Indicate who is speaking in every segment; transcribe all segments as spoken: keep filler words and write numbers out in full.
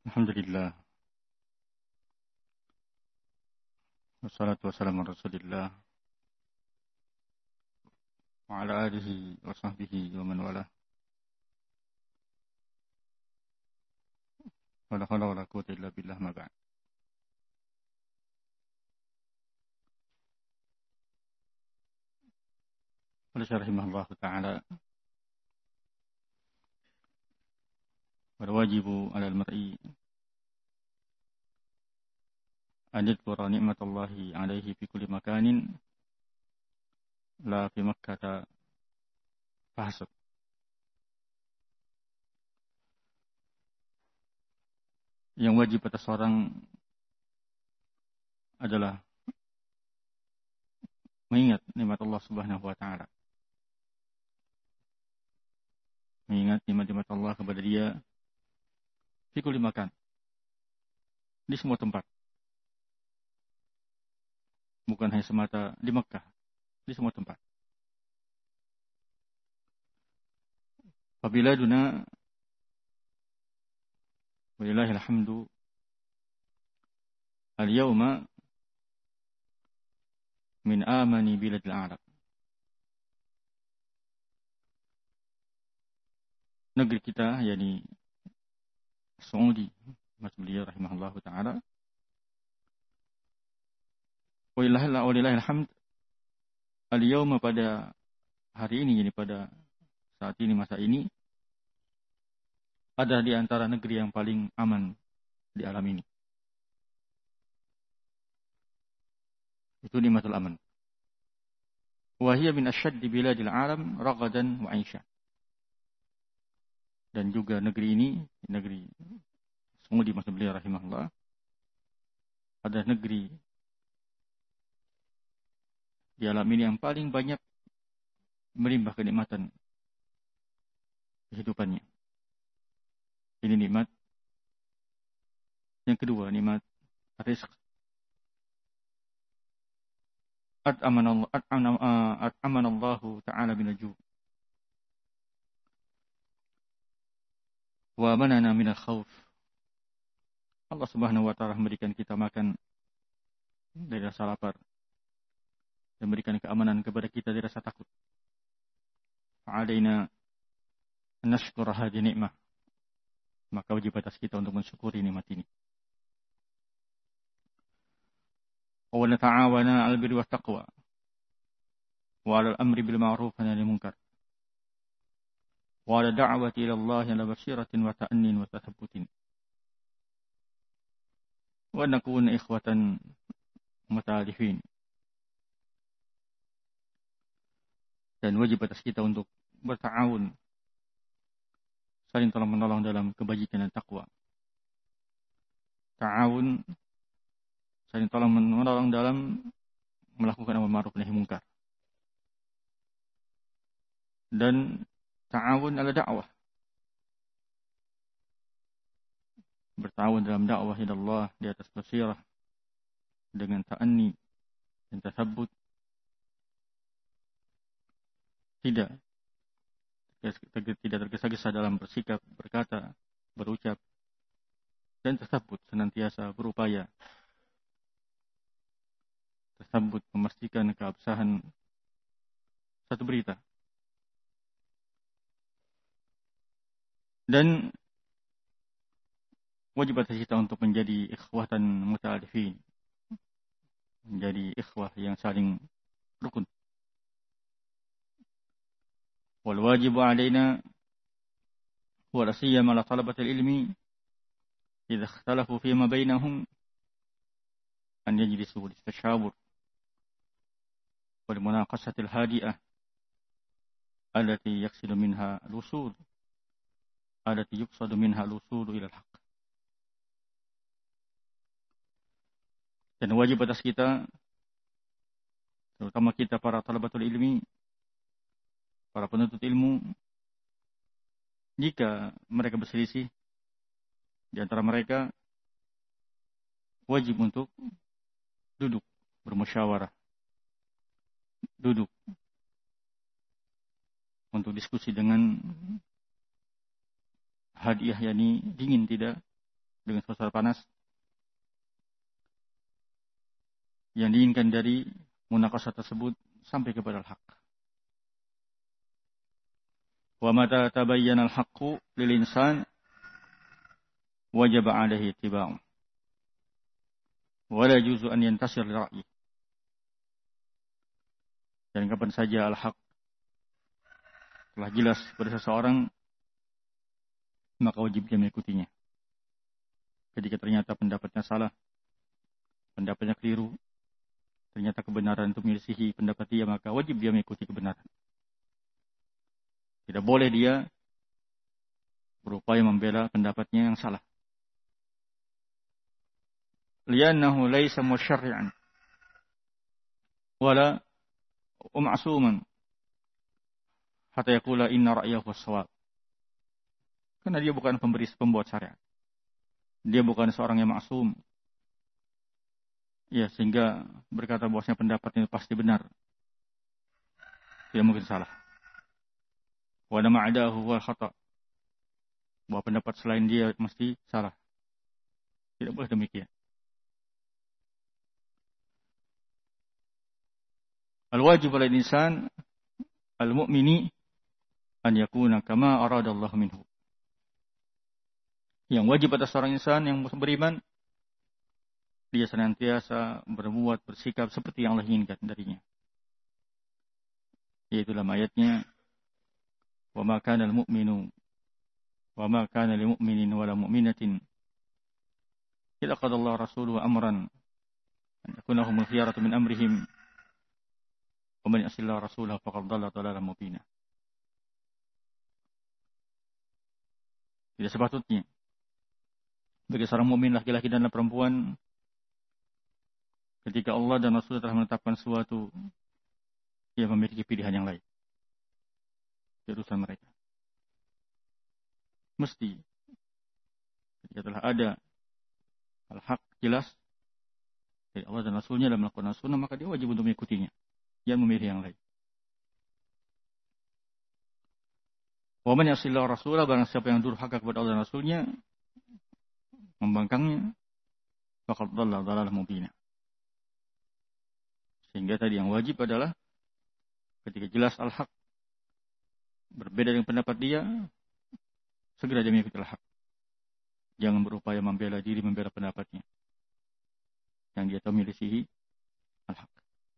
Speaker 1: Alhamdulillah. Wassalatu wassalamu ala Rasulillah wa ala alihi wa sahbihi wa man wala. Wala hawla wala quwwata illa billah ma ba'd. Qala rahimahullah ta'ala wal wajibu 'ala al-mar'i an yadhkura ni'matallahi 'alaihi fi kulli makanin la fi Makkah fahasab. Yang wajib atas seorang adalah mengingat nikmat Allah Subhanahu wa taala. Mengingat nikmat-nikmat Allah kepada dia fi kulli makan. Di semua tempat. Bukan hanya semata di Makkah, di semua tempat. Apabila duna walillahil hamdu al-yawma min amani biladil Arab. Negeri kita, yakni Saudi, Mas beliau rahimahullahu taala. Walillahil hamd al-yawma, pada hari ini, yakni pada saat ini, masa ini, ada di antara negeri yang paling aman di alam ini. Itu nikmatul aman. Wa hiya min asyaddi biladil alam ragadan wa 'aisha. Dan juga negeri ini, negeri Saudi masa beliau rahimahullah, ada negeri di alam ini yang paling banyak melimpah kenikmatan kehidupannya. Ini nikmat. Yang kedua, nikmat rizq. At'amanallahu at'amanallahu ta'ala binaju. Wa manana minal khawf. Allah Subhanahu wa taala memberikan kita makan dari rasa lapar dan memberikan keamanan kepada kita dari rasa takut. Fa'alaina an nashkura hadhihi ni'mah. Maka wajib atas kita untuk mensyukuri nikmat ini. Wa nata'awana 'alal birri wat taqwa wa 'alal amri bil ma'ruf wa nahyi 'anil munkar wa 'ala da'wati ila Allah 'ala basiratin wa ta'annin wa tathabbutin wa nakuna ikhwatan mutalifin. Dan wajib atas kita untuk berta'awun, saling tolong-menolong dalam kebajikan dan takwa. Ta'awun, saling tolong-menolong dalam melakukan amar ma'ruf nahi munkar. Dan ta'awun ala dakwah, bertawun dalam dakwah ila Allah di atas basirah dengan ta'anni dan tasabbut. Tidak tidak tergesa-gesa dalam bersikap, berkata, berucap, dan tersebut senantiasa berupaya tersebut memastikan keabsahan satu berita. Dan wajib atas kita untuk menjadi ikhwatan muta'alifin, menjadi ikhwah yang saling rukun. Wal wajibu alaina wa la siyama ala talabatil ilmi idza ikhtalafu fi ma bainahum an yajlisu listashawur wal munaqashatil hadi'ah allati yaqsidu minha al-usul allati yuqsadu minha al-usul ila al-haq. Dan wajib atas kita, terutama kita para talabatul ilmi, para penuntut ilmu, jika mereka berselisih di antara mereka, wajib untuk duduk bermusyawarah, duduk untuk diskusi dengan hadiah, yakni dingin, tidak dengan suasana panas. Yang diinginkan dari munaqashah tersebut sampai kepada al-haq. Wa mata tabayyana al-haqqu lil insan wajaba 'alaihi ittiba'u. Wa la yajuzu an yantasir li ra'yi. Dan kapan saja al-haq telah jelas pada seseorang, maka wajib dia mengikutinya. Ketika ternyata pendapatnya salah, pendapatnya keliru, ternyata kebenaran itu menyelisihi pendapat dia, maka wajib dia mengikuti kebenaran. Tidak boleh dia berupaya membela pendapatnya yang salah. Li'annahu laysa musyarri'an wala ma'suman hatta yaqula inna ra'yahu as-shawab. Karena dia bukan pemberi pembuat syariat. Dia bukan seorang yang maksum. Ya, sehingga berkata bahwasanya pendapatnya pasti benar. Tidak mungkin salah. Wa la ma'adahu huwa khata. Bahwa pendapat selain dia mesti salah. Tidak boleh demikian. Al-wajib 'ala al-insan al-mu'mini an yakuna kama arada Allah minhu. Yang wajib atas seorang insan yang beriman, dia senantiasa berbuat, bersikap seperti yang Allah inginkan darinya. Yaitu dalam ayatnya, wa ma kana al-mu'minu wa ma kana lil mu'minin wa la mu'minatin idza qada Allah rasuluhu amran an yakuna humul khiyaratu min amrihim wa man ya'si Allah rasulahu faqad dhalla dhalalan mubina. Tidak sepatutnya bagi seorang mukmin laki-laki dan perempuan ketika Allah dan Rasul telah menetapkan sesuatu, ia memiliki pilihan yang lain. Urusan mereka. Mesti ketika telah ada al-haq jelas dari Allah dan Rasulnya dalam melakukan sunnah, maka dia wajib untuk mengikutinya. Jangan memilih yang lain. Wa man yasillahu rasulah, barang siapa yang durhaka kepada Allah dan Rasulnya, membangkangnya, faqad dhalla dhalalan mubina. Sehingga tadi yang wajib adalah ketika jelas al-haq berbeda dengan pendapat dia, segera dia mengikuti al-haq. Jangan berupaya membela diri, membela pendapatnya yang dia tahu menyelisihi al-haq.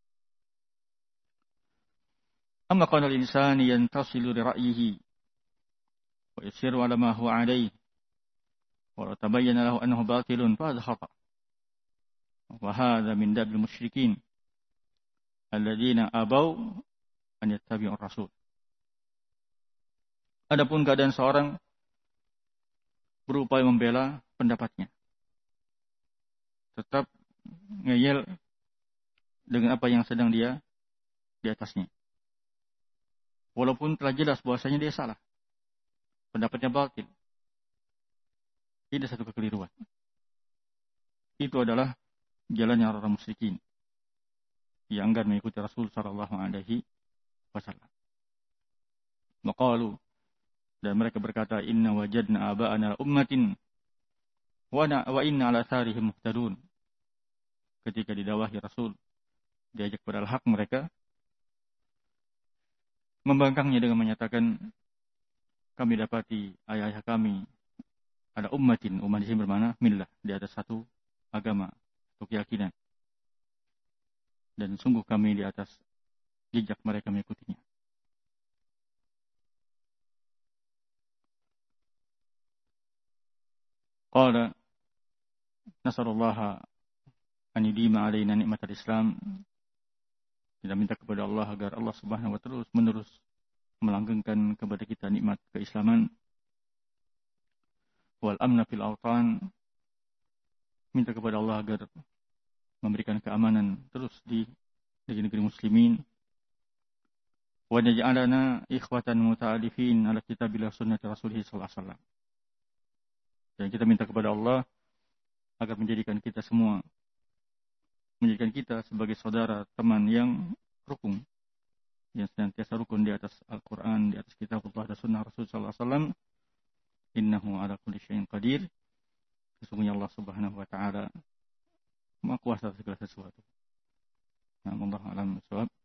Speaker 1: Amma qala al-insani yantasilu li ra'yihi wa yusiru ala ma huwa alayhi wa tabayyana lahu annahu batilun fa hadha khata'. Wa hadha min dabil musyrikin alladzina abau an yattabi'ur rasul. Adapun keadaan seorang berupaya membela pendapatnya, tetap ngeyel dengan apa yang sedang dia di atasnya, walaupun telah jelas bahwasanya dia salah, pendapatnya batil, tidak satu kekeliruan. Itu adalah jalannya orang musyrikin yang enggan mengikuti Rasul sallallahu alaihi wasallam. Maqalu, dan mereka berkata, inna wajadna aba'ana ummatin wa wa inna ala tharihim muhtadun. Ketika didawahi Rasul diajak pada al-haq, mereka membangkangnya dengan menyatakan, kami dapati ayah-ayah kami ada ummatin, umat di sini bermakna millah, di atas satu agama atau keyakinan. Dan sungguh kami di atas jejak mereka mengikutinya. Qala nasallallahu an yudima alaina nikmatal Islam. Kita minta kepada Allah agar Allah Subhanahu wa taala terus menerus melanggengkan kepada kita nikmat keislaman. Wal amna fil awtan. Minta kepada Allah agar memberikan keamanan terus di negeri-negeri muslimin. Wa naj'alana ikhwatan muta'alifin ala kitabillah sunnati rasulih sallallahu alaihi wasallam. Dan kita minta kepada Allah agar menjadikan kita semua, menjadikan kita sebagai saudara, teman yang rukun, yang senantiasa rukun di atas Al-Quran, di atas kitab Allah dan sunnah Rasul sallallahu alaihi wasallam. Innahu ala kulli syai'in qadir. Sesungguhnya Allah Subhanahu wa taala Maha kuasa atas segala sesuatu. Nah, Allah alam bisawab.